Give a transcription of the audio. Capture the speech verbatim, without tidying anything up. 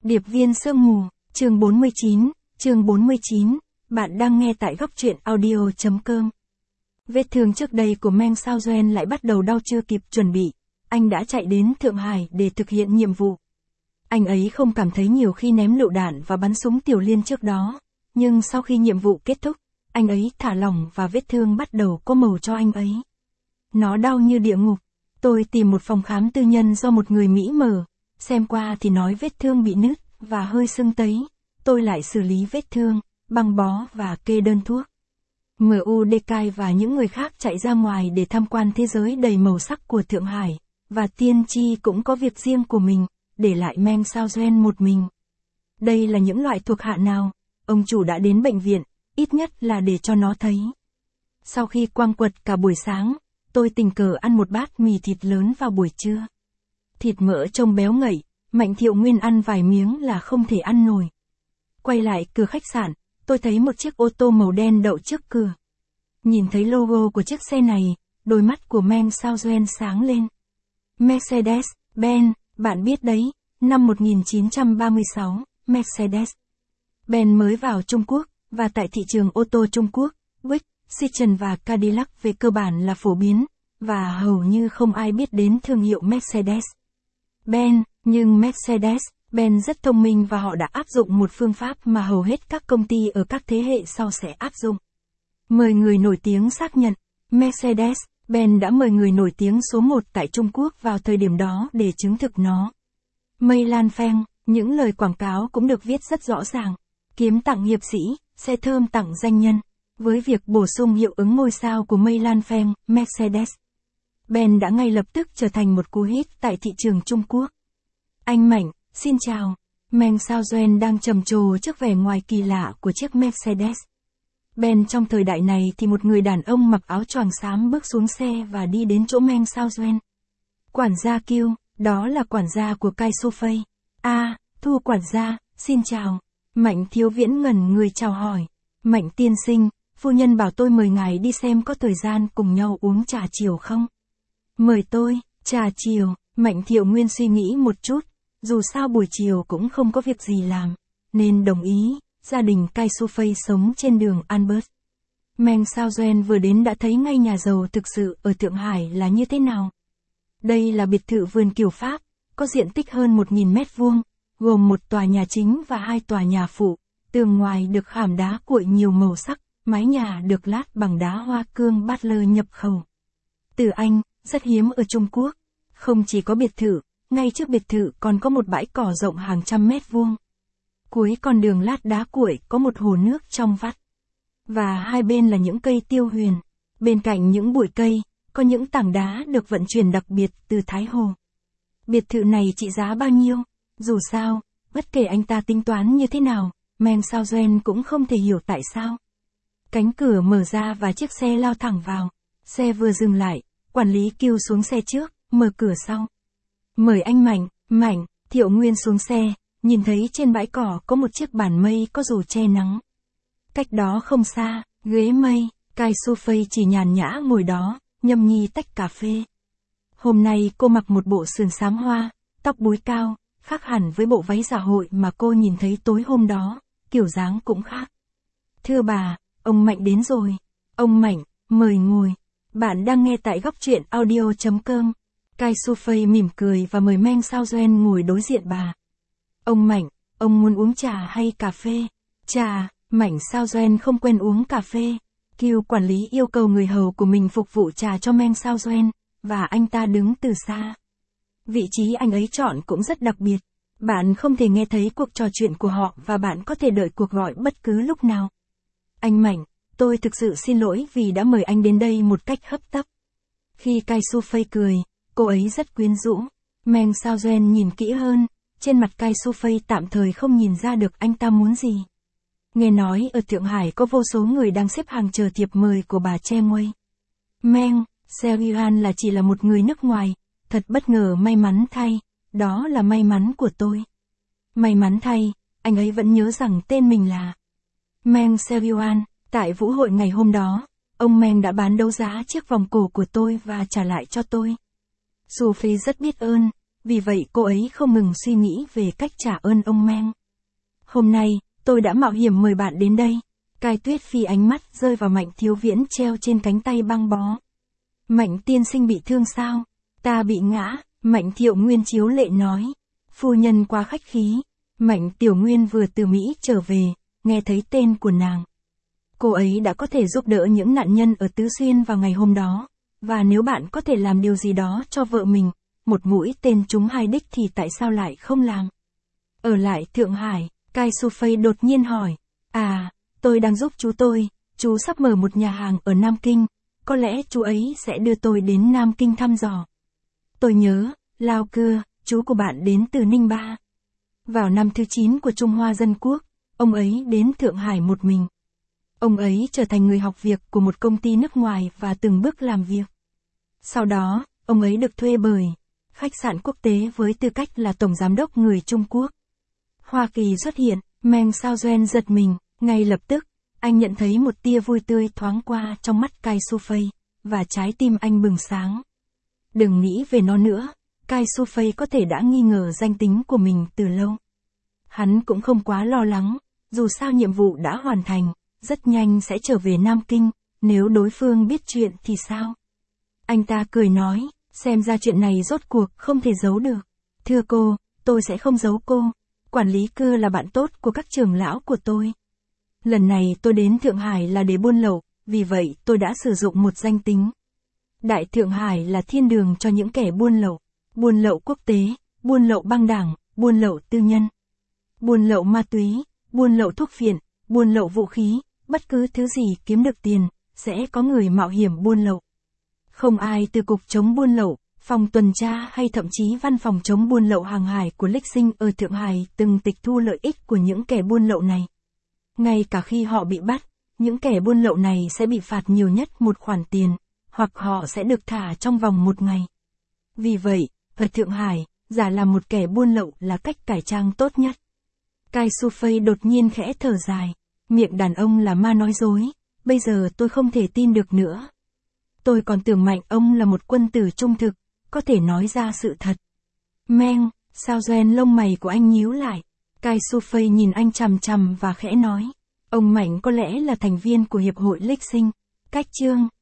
Điệp viên sương mù, chương bốn mươi chín, chương bốn mươi chín, bạn đang nghe tại góc truyện audio chấm com. Vết thương trước đây của Meng Shaozuan lại bắt đầu đau chưa kịp chuẩn bị, anh đã chạy đến Thượng Hải để thực hiện nhiệm vụ. Anh ấy không cảm thấy nhiều khi ném lựu đạn và bắn súng tiểu liên trước đó, nhưng sau khi nhiệm vụ kết thúc, anh ấy thả lỏng và vết thương bắt đầu có màu cho anh ấy. Nó đau như địa ngục. Tôi tìm một phòng khám tư nhân do một người Mỹ mở, xem qua thì nói vết thương bị nứt và hơi sưng tấy. Tôi lại xử lý vết thương, băng bó và kê đơn thuốc. em u đê ca và những người khác chạy ra ngoài để tham quan thế giới đầy màu sắc của Thượng Hải, và Tiên Tri cũng có việc riêng của mình, để lại Meng Shaozuan một mình. Đây là những loại thuộc hạ nào? Ông chủ đã đến bệnh viện, ít nhất là để cho nó thấy. Sau khi quăng quật cả buổi sáng, tôi tình cờ ăn một bát mì thịt lớn vào buổi trưa. Thịt mỡ trông béo ngậy, Mạnh Thiệu Nguyên ăn vài miếng là không thể ăn nổi. Quay lại cửa khách sạn, tôi thấy một chiếc ô tô màu đen đậu trước cửa. Nhìn thấy logo của chiếc xe này, đôi mắt của Meng Shaozuan sáng lên. Mercedes-Benz, bạn biết đấy, năm một nghìn chín trăm ba mươi sáu, Mercedes-Benz mới vào Trung Quốc, và tại thị trường ô tô Trung Quốc, Buick, Citroen và Cadillac về cơ bản là phổ biến, và hầu như không ai biết đến thương hiệu Mercedes-Benz, nhưng Mercedes-Benz rất thông minh và họ đã áp dụng một phương pháp mà hầu hết các công ty ở các thế hệ sau sẽ áp dụng. Mời người nổi tiếng xác nhận, Mercedes-Benz đã mời người nổi tiếng số một tại Trung Quốc vào thời điểm đó để chứng thực nó. Mây Lan Pheng, những lời quảng cáo cũng được viết rất rõ ràng. Kiếm tặng hiệp sĩ, xe thơm tặng danh nhân. Với việc bổ sung hiệu ứng ngôi sao của Mây Lan Pheng, Mercedes-Benz đã ngay lập tức trở thành một cú hit tại thị trường Trung Quốc. Anh Mạnh, xin chào. Meng Shaozuan đang trầm trồ trước vẻ ngoài kỳ lạ của chiếc Mercedes-Benz trong thời đại này thì một người đàn ông mặc áo choàng xám bước xuống xe và đi đến chỗ Meng Shaozuan. Quản gia kêu, đó là quản gia của Cai Sufei. À, Thu quản gia, xin chào. Mạnh Thiếu Viễn ngẩn người chào hỏi. Mạnh tiên sinh, phu nhân bảo tôi mời ngài đi xem có thời gian cùng nhau uống trà chiều không? Mời tôi, trà chiều, Mạnh Thiệu Nguyên suy nghĩ một chút, dù sao buổi chiều cũng không có việc gì làm, nên đồng ý. Gia đình Cai Sufei sống trên đường Albert. Meng Shaozuan vừa đến đã thấy ngay nhà giàu thực sự ở Thượng Hải là như thế nào. Đây là biệt thự vườn kiểu Pháp, có diện tích hơn một nghìn mét vuông, gồm một tòa nhà chính và hai tòa nhà phụ, tường ngoài được khảm đá cuội nhiều màu sắc, mái nhà được lát bằng đá hoa cương Butler nhập khẩu từ Anh, rất hiếm ở Trung Quốc. Không chỉ có biệt thự, ngay trước biệt thự còn có một bãi cỏ rộng hàng trăm mét vuông. Cuối con đường lát đá cuội có một hồ nước trong vắt, và hai bên là những cây tiêu huyền. Bên cạnh những bụi cây, có những tảng đá được vận chuyển đặc biệt từ Thái Hồ. Biệt thự này trị giá bao nhiêu? Dù sao, bất kể anh ta tính toán như thế nào, Meng Shaozuan cũng không thể hiểu tại sao. Cánh cửa mở ra và chiếc xe lao thẳng vào. Xe vừa dừng lại, quản lý kêu xuống xe trước, mở cửa sau. Mời anh Mạnh, Mạnh, Thiệu Nguyên xuống xe, nhìn thấy trên bãi cỏ có một chiếc bàn mây có dù che nắng. Cách đó không xa, ghế mây, Cai Sufei chỉ nhàn nhã ngồi đó, nhâm nhi tách cà phê. Hôm nay cô mặc một bộ sườn xám hoa, tóc búi cao, khác hẳn với bộ váy dạ hội mà cô nhìn thấy tối hôm đó, kiểu dáng cũng khác. Thưa bà, ông Mạnh đến rồi. Ông Mạnh, mời ngồi. Bạn đang nghe tại góc truyện audio chấm com. Cai Sufei mỉm cười và mời Meng Shaozuan ngồi đối diện bà. Ông Mạnh, ông muốn uống trà hay cà phê? Trà, Mạnh Shaozuan không quen uống cà phê. Kiều quản lý yêu cầu người hầu của mình phục vụ trà cho Meng Shaozuan, và anh ta đứng từ xa. Vị trí anh ấy chọn cũng rất đặc biệt. Bạn không thể nghe thấy cuộc trò chuyện của họ và bạn có thể đợi cuộc gọi bất cứ lúc nào. Anh Mạnh, tôi thực sự xin lỗi vì đã mời anh đến đây một cách hấp tấp. Khi Cai Sufei cười, cô ấy rất quyến rũ. Meng Shaozuan nhìn kỹ hơn, trên mặt Cai Sufei tạm thời không nhìn ra được anh ta muốn gì. Nghe nói ở Thượng Hải có vô số người đang xếp hàng chờ thiệp mời của bà Chen Wei. Meng Shaozuan là chỉ là một người nước ngoài, thật bất ngờ may mắn thay, đó là may mắn của tôi. May mắn thay, anh ấy vẫn nhớ rằng tên mình là Meng Shaozuan. Tại vũ hội ngày hôm đó, ông Meng đã bán đấu giá chiếc vòng cổ của tôi và trả lại cho tôi. Sophie rất biết ơn, vì vậy cô ấy không ngừng suy nghĩ về cách trả ơn ông Meng. Hôm nay, tôi đã mạo hiểm mời bạn đến đây. Cai Tuyết Phi ánh mắt rơi vào Mạnh Thiếu Viễn treo trên cánh tay băng bó. Mạnh tiên sinh bị thương sao? Ta bị ngã, Mạnh Thiệu Nguyên chiếu lệ nói. Phu nhân quá khách khí. Mạnh Tiểu Nguyên vừa từ Mỹ trở về, nghe thấy tên của nàng. Cô ấy đã có thể giúp đỡ những nạn nhân ở Tứ Xuyên vào ngày hôm đó. Và nếu bạn có thể làm điều gì đó cho vợ mình, một mũi tên trúng hai đích thì tại sao lại không làm? Ở lại Thượng Hải, Cai Su Phây đột nhiên hỏi. À, tôi đang giúp chú tôi, chú sắp mở một nhà hàng ở Nam Kinh, có lẽ chú ấy sẽ đưa tôi đến Nam Kinh thăm dò. Tôi nhớ, Lao Cưa, chú của bạn đến từ Ninh Ba. Vào năm thứ chín của Trung Hoa Dân Quốc, ông ấy đến Thượng Hải một mình. Ông ấy trở thành người học việc của một công ty nước ngoài và từng bước làm việc. Sau đó, ông ấy được thuê bởi khách sạn quốc tế với tư cách là tổng giám đốc người Trung Quốc. Hoa Kỳ xuất hiện, Meng Xiaozhen giật mình, ngay lập tức, anh nhận thấy một tia vui tươi thoáng qua trong mắt Cai Su Phây, và trái tim anh bừng sáng. Đừng nghĩ về nó nữa, Cai Su Phây có thể đã nghi ngờ danh tính của mình từ lâu. Hắn cũng không quá lo lắng, dù sao nhiệm vụ đã hoàn thành, rất nhanh sẽ trở về Nam Kinh, nếu đối phương biết chuyện thì sao? Anh ta cười nói, xem ra chuyện này rốt cuộc không thể giấu được. Thưa cô, tôi sẽ không giấu cô. Quản lý Cưa là bạn tốt của các trưởng lão của tôi. Lần này tôi đến Thượng Hải là để buôn lậu, vì vậy tôi đã sử dụng một danh tính. Đại Thượng Hải là thiên đường cho những kẻ buôn lậu, buôn lậu quốc tế, buôn lậu băng đảng, buôn lậu tư nhân, buôn lậu ma túy, buôn lậu thuốc phiện, buôn lậu vũ khí, bất cứ thứ gì kiếm được tiền, sẽ có người mạo hiểm buôn lậu. Không ai từ cục chống buôn lậu, phòng tuần tra hay thậm chí văn phòng chống buôn lậu hàng hải của Lịch Sinh ở Thượng Hải từng tịch thu lợi ích của những kẻ buôn lậu này. Ngay cả khi họ bị bắt, những kẻ buôn lậu này sẽ bị phạt nhiều nhất một khoản tiền, hoặc họ sẽ được thả trong vòng một ngày. Vì vậy, ở Thượng Hải, giả làm một kẻ buôn lậu là cách cải trang tốt nhất. Cai Su Phây đột nhiên khẽ thở dài, miệng đàn ông là ma nói dối, bây giờ tôi không thể tin được nữa. Tôi còn tưởng Mạnh ông là một quân tử trung thực, có thể nói ra sự thật. Meng, Xiaozhen lông mày của anh nhíu lại. Cai Su Phây nhìn anh chằm chằm và khẽ nói. Ông Mạnh có lẽ là thành viên của Hiệp hội Lịch Sinh. Cách chương